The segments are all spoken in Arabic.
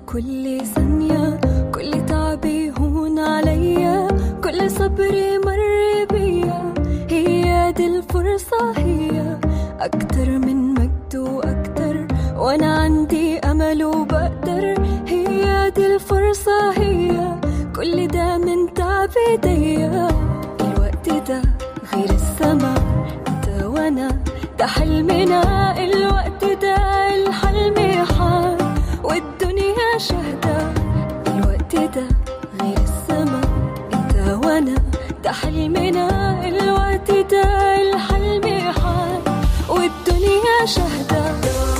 كل ثانية كل تعبي هون عليا، كل صبري مر بيا، هي دي الفرصة، هي أكتر من مجد وأكتر، وأنا عندي أمل وبقدر، هي دي الفرصة، هي كل ده من تعب ايديا. الوقت ده غير السما، انت وانا ده حلمنا، الوقت ده الحلم حال والدنيا شهدة. الوقت ده غير السما، انت وانا ده حلمنا، الوقت ده الحلم حال والدنيا شهدة.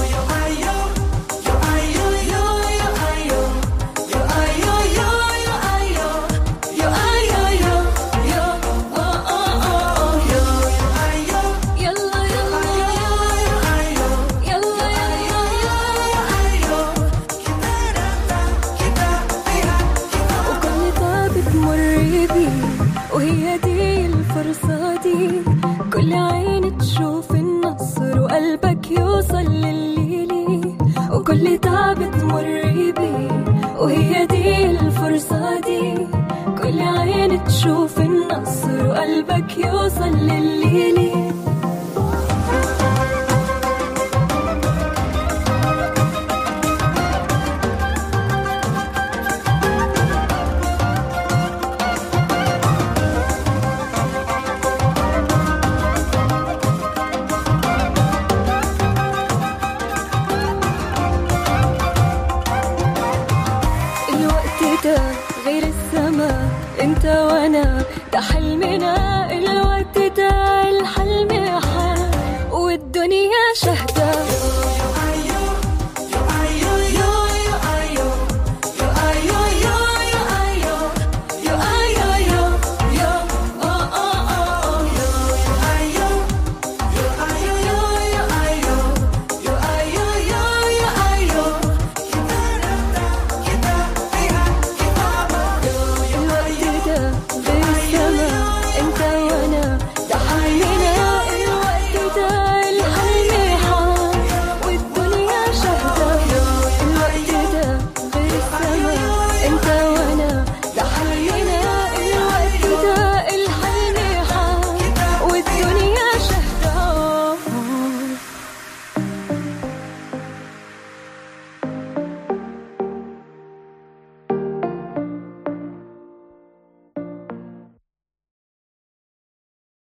وهي دي الفرصة دي، كل عين تشوف النصر وقلبك يوصل لليلي، وكل تعب تمر بيه. وهي دي الفرصة دي، كل عين تشوف النصر وقلبك يوصل لليلي. غير السما، انت وانا ده حلمنا، الوقت ده الحلم حال والدنيا شهدة.